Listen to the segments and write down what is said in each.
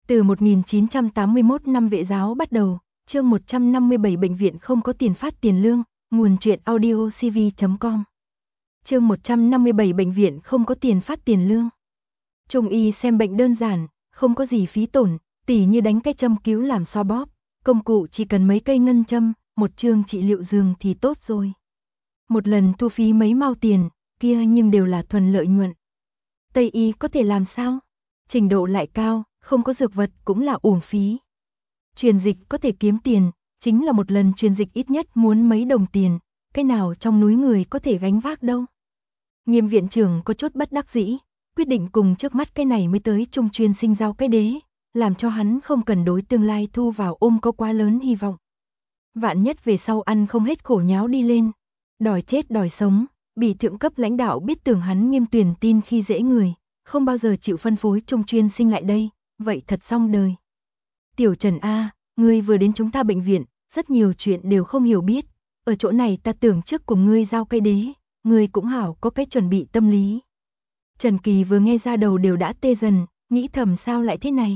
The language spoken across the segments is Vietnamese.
Từ 1981 năm vệ giáo bắt đầu, chương 157 bệnh viện không có tiền phát tiền lương, nguồn truyện audio cv.com. Chương 157 bệnh viện không có tiền phát tiền lương. Trung y xem bệnh đơn giản, không có gì phí tổn, tỉ như đánh cái châm cứu làm xoa bóp, công cụ chỉ cần mấy cây ngân châm, một chương trị liệu giường thì tốt rồi. Một lần thu phí mấy mao tiền, kia nhưng đều là thuần lợi nhuận. Tây y có thể làm sao? Trình độ lại cao, không có dược vật cũng là uổng phí. Truyền dịch có thể kiếm tiền, chính là một lần truyền dịch ít nhất muốn mấy đồng tiền, cái nào trong núi người có thể gánh vác đâu. Nghiêm viện trưởng có chút bất đắc dĩ, quyết định cùng trước mắt cái này mới tới trung chuyên sinh giao cái đế, làm cho hắn không cần đối tương lai thu vào ôm có quá lớn hy vọng. Vạn nhất về sau ăn không hết khổ nháo đi lên, đòi chết đòi sống, bị thượng cấp lãnh đạo biết tưởng hắn Nghiêm tuyển tin khi dễ người, không bao giờ chịu phân phối trung chuyên sinh lại đây, vậy thật xong đời. Tiểu Trần A, ngươi vừa đến chúng ta bệnh viện, rất nhiều chuyện đều không hiểu biết, ở chỗ này ta tưởng trước cùng ngươi giao cái đế, ngươi cũng hảo có cái chuẩn bị tâm lý. Trần Kỳ vừa nghe ra đầu đều đã tê dần, nghĩ thầm sao lại thế này.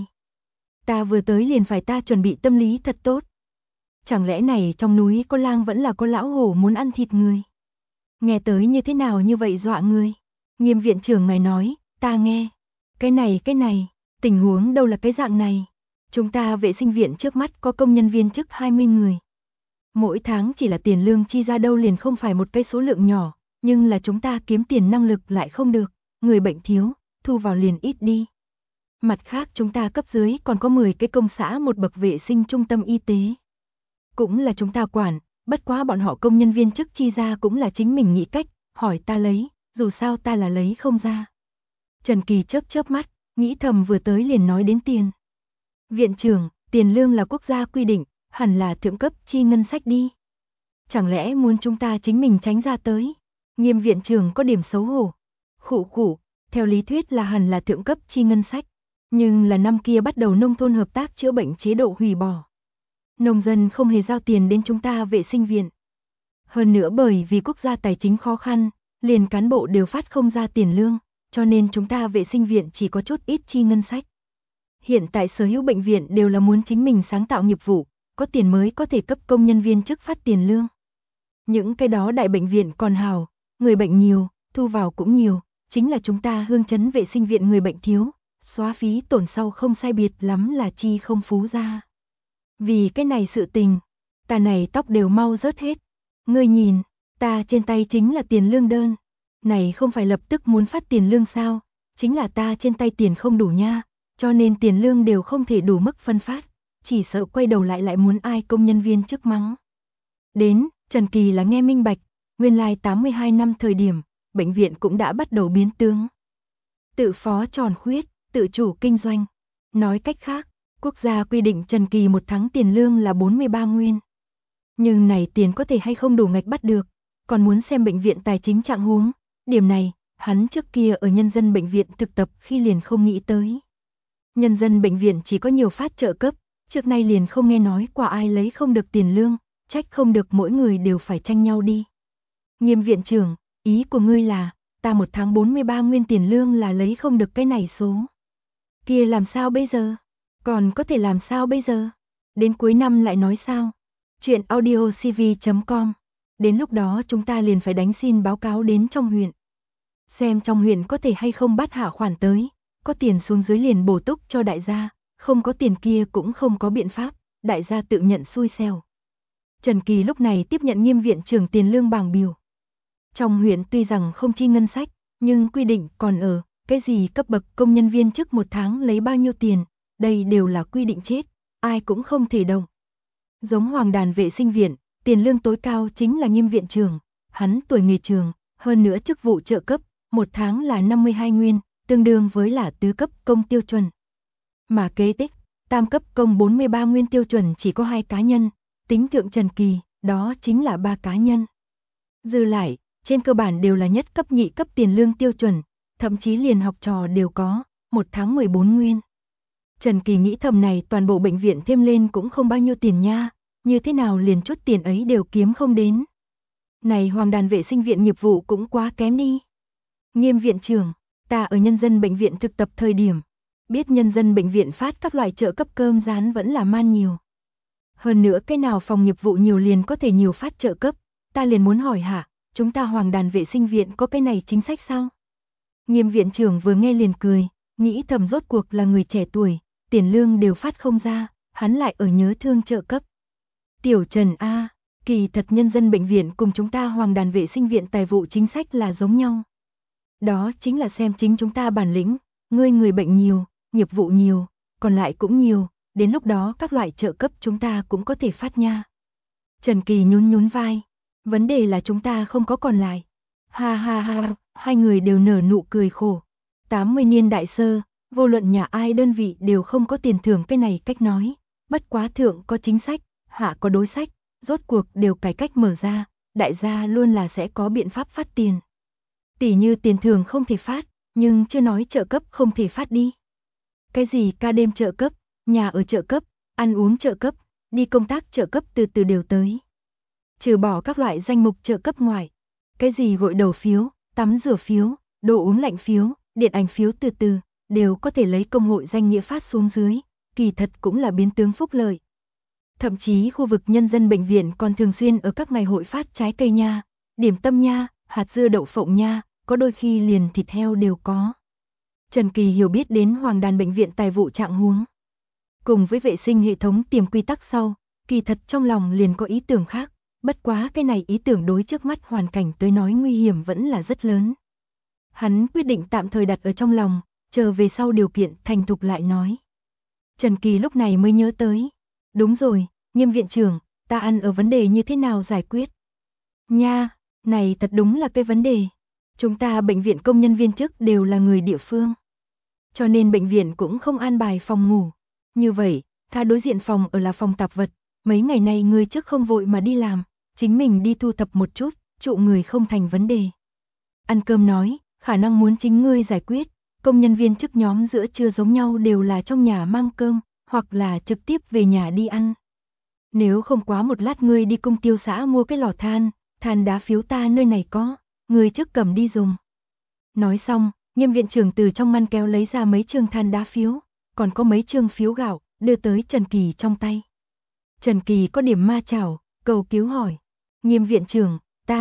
Ta vừa tới liền phải ta chuẩn bị tâm lý thật tốt. Chẳng lẽ này trong núi có lang vẫn là có lão hổ muốn ăn thịt người. Nghe tới như thế nào như vậy dọa người. Nghiêm viện trưởng ngài nói, ta nghe. Cái này, tình huống đâu là cái dạng này. Chúng ta vệ sinh viện trước mắt có công nhân viên chức 20 người. Mỗi tháng chỉ là tiền lương chi ra đâu liền không phải một cái số lượng nhỏ, nhưng là chúng ta kiếm tiền năng lực lại không được, người bệnh thiếu, thu vào liền ít đi. Mặt khác chúng ta cấp dưới còn có 10 cái công xã một bậc vệ sinh trung tâm y tế. Cũng là chúng ta quản, bất quá bọn họ công nhân viên chức chi ra cũng là chính mình nghĩ cách, hỏi ta lấy, dù sao ta là lấy không ra. Trần Kỳ chớp mắt, nghĩ thầm vừa tới liền nói đến tiền. Viện trưởng, tiền lương là quốc gia quy định, hẳn là thượng cấp chi ngân sách đi. Chẳng lẽ muốn chúng ta chính mình tránh ra tới? Nghiêm viện trưởng có điểm xấu hổ. Khụ, theo lý thuyết là hẳn là thượng cấp chi ngân sách. Nhưng là năm kia bắt đầu nông thôn hợp tác chữa bệnh chế độ hủy bỏ. Nông dân không hề giao tiền đến chúng ta vệ sinh viện. Hơn nữa bởi vì quốc gia tài chính khó khăn, liền cán bộ đều phát không ra tiền lương, cho nên chúng ta vệ sinh viện chỉ có chút ít chi ngân sách. Hiện tại sở hữu bệnh viện đều là muốn chính mình sáng tạo nghiệp vụ, có tiền mới có thể cấp công nhân viên chức phát tiền lương. Những cái đó đại bệnh viện còn hào, người bệnh nhiều, thu vào cũng nhiều, chính là chúng ta Hương Trấn vệ sinh viện người bệnh thiếu, xóa phí tổn sau không sai biệt lắm là chi không phú ra. Vì cái này sự tình, ta này tóc đều mau rớt hết. Ngươi nhìn, ta trên tay chính là tiền lương đơn. Này không phải lập tức muốn phát tiền lương sao, chính là ta trên tay tiền không đủ nha, cho nên tiền lương đều không thể đủ mức phân phát, chỉ sợ quay đầu lại muốn ai công nhân viên chức mắng. Đến, Trần Kỳ là nghe minh bạch, nguyên lai 82 năm thời điểm, bệnh viện cũng đã bắt đầu biến tướng. Tự phó tròn khuyết, tự chủ kinh doanh. Nói cách khác, quốc gia quy định Trần Kỳ một tháng tiền lương là 43 nguyên. Nhưng này tiền có thể hay không đủ ngạch bắt được, còn muốn xem bệnh viện tài chính trạng huống. Điểm này, hắn trước kia ở nhân dân bệnh viện thực tập khi liền không nghĩ tới. Nhân dân bệnh viện chỉ có nhiều phát trợ cấp, trước nay liền không nghe nói qua ai lấy không được tiền lương, trách không được mỗi người đều phải tranh nhau đi. Nghiêm viện trưởng, ý của ngươi là, ta một tháng 43 nguyên tiền lương là lấy không được cái này số. Kia làm sao bây giờ? Còn có thể làm sao bây giờ? Đến cuối năm lại nói sao? Chuyện audio cv.com. Đến lúc đó chúng ta liền phải đánh xin báo cáo đến trong huyện. Xem trong huyện có thể hay không bắt hạ khoản tới, có tiền xuống dưới liền bổ túc cho đại gia, không có tiền kia cũng không có biện pháp, đại gia tự nhận xui xẻo. Trần Kỳ lúc này tiếp nhận Nghiêm viện trưởng tiền lương bảng biểu. Trong huyện tuy rằng không chi ngân sách, nhưng quy định còn ở, cái gì cấp bậc công nhân viên chức một tháng lấy bao nhiêu tiền, đây đều là quy định chết, ai cũng không thể động. Giống Hoàng Đàn vệ sinh viện, tiền lương tối cao chính là Nghiêm viện trưởng, hắn tuổi nghề trường, hơn nữa chức vụ trợ cấp, một tháng là 52 nguyên, tương đương với là tứ cấp công tiêu chuẩn. Mà kế tiếp, tam cấp công 43 nguyên tiêu chuẩn chỉ có 2 cá nhân, tính thượng Trần Kỳ, đó chính là 3 cá nhân. Dư lại, trên cơ bản đều là nhất cấp nhị cấp tiền lương tiêu chuẩn, thậm chí liền học trò đều có, một tháng 14 nguyên. Trần Kỳ nghĩ thầm này toàn bộ bệnh viện thêm lên cũng không bao nhiêu tiền nha, như thế nào liền chút tiền ấy đều kiếm không đến. Này Hoàng Đàn vệ sinh viện nghiệp vụ cũng quá kém đi. Nghiêm viện trưởng, ta ở nhân dân bệnh viện thực tập thời điểm, biết nhân dân bệnh viện phát các loại trợ cấp cơm rán vẫn là man nhiều. Hơn nữa cái nào phòng nghiệp vụ nhiều liền có thể nhiều phát trợ cấp, ta liền muốn hỏi hả, chúng ta Hoàng Đàn vệ sinh viện có cái này chính sách sao? Nghiêm viện trưởng vừa nghe liền cười, nghĩ thầm rốt cuộc là người trẻ tuổi, tiền lương đều phát không ra, hắn lại ở nhớ thương trợ cấp. Tiểu Trần A, kỳ thật nhân dân bệnh viện cùng chúng ta Hoàng Đàn vệ sinh viện tài vụ chính sách là giống nhau. Đó chính là xem chính chúng ta bản lĩnh, ngươi người bệnh nhiều, nghiệp vụ nhiều, còn lại cũng nhiều, đến lúc đó các loại trợ cấp chúng ta cũng có thể phát nha. Trần Kỳ nhún nhún vai, vấn đề là chúng ta không có còn lại. Ha ha ha, hai người đều nở nụ cười khổ. 80 niên đại sơ, vô luận nhà ai đơn vị đều không có tiền thưởng cái này cách nói, bất quá thượng có chính sách, hạ có đối sách, rốt cuộc đều cải cách mở ra, đại gia luôn là sẽ có biện pháp phát tiền. Tỷ như tiền thưởng không thể phát, nhưng chưa nói trợ cấp không thể phát đi. Cái gì ca đêm trợ cấp, nhà ở trợ cấp, ăn uống trợ cấp, đi công tác trợ cấp từ từ đều tới. Trừ bỏ các loại danh mục trợ cấp ngoài, cái gì gội đầu phiếu, tắm rửa phiếu, đồ uống lạnh phiếu, điện ảnh phiếu từ từ, đều có thể lấy công hội danh nghĩa phát xuống dưới, kỳ thật cũng là biến tướng phúc lợi. Thậm chí khu vực nhân dân bệnh viện còn thường xuyên ở các ngày hội phát trái cây nha, điểm tâm nha, hạt dưa đậu phộng nha, có đôi khi liền thịt heo đều có. Trần Kỳ hiểu biết đến Hoàng Đàn bệnh viện tài vụ trạng huống. Cùng với vệ sinh hệ thống tiềm quy tắc sau, kỳ thật trong lòng liền có ý tưởng khác, bất quá cái này ý tưởng đối trước mắt hoàn cảnh tới nói nguy hiểm vẫn là rất lớn. Hắn quyết định tạm thời đặt ở trong lòng, chờ về sau điều kiện thành thục lại nói. Trần Kỳ lúc này mới nhớ tới. Đúng rồi, Nghiêm viện trưởng, ta ăn ở vấn đề như thế nào giải quyết? Nha, này thật đúng là cái vấn đề. Chúng ta bệnh viện công nhân viên chức đều là người địa phương. Cho nên bệnh viện cũng không an bài phòng ngủ. Như vậy, ta đối diện phòng ở là phòng tạp vật. Mấy ngày nay người trước không vội mà đi làm, chính mình đi thu thập một chút, trụ người không thành vấn đề. Ăn cơm nói, khả năng muốn chính ngươi giải quyết. Công nhân viên chức nhóm giữa trưa giống nhau đều là trong nhà mang cơm, hoặc là trực tiếp về nhà đi ăn. Nếu không quá một lát ngươi đi công tiêu xã mua cái lò than, than đá phiếu ta nơi này có, ngươi trước cầm đi dùng. Nói xong, Nghiêm viện trưởng từ trong ngăn kéo lấy ra mấy trương than đá phiếu, còn có mấy trương phiếu gạo, đưa tới Trần Kỳ trong tay. Trần Kỳ có điểm ma chảo, cầu cứu hỏi. Nghiêm viện trưởng,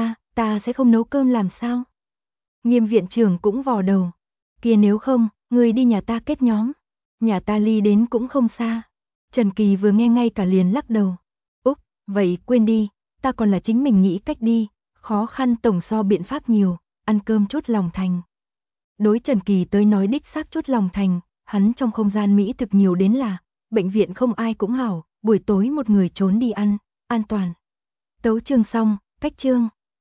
ta sẽ không nấu cơm làm sao? Nghiêm viện trưởng cũng vò đầu. Kia nếu không, ngươi đi nhà ta kết nhóm. Nhà ta ly đến cũng không xa. Trần Kỳ vừa nghe ngay cả liền lắc đầu. Úp, vậy quên đi, ta còn là chính mình nghĩ cách đi, khó khăn tổng so biện pháp nhiều, ăn cơm chốt lòng thành. Đối Trần Kỳ tới nói đích xác chốt lòng thành, hắn trong không gian mỹ thực nhiều đến là, bệnh viện không ai cũng hảo, buổi tối một người trốn đi ăn, an toàn. Tấu chương xong, cách chương.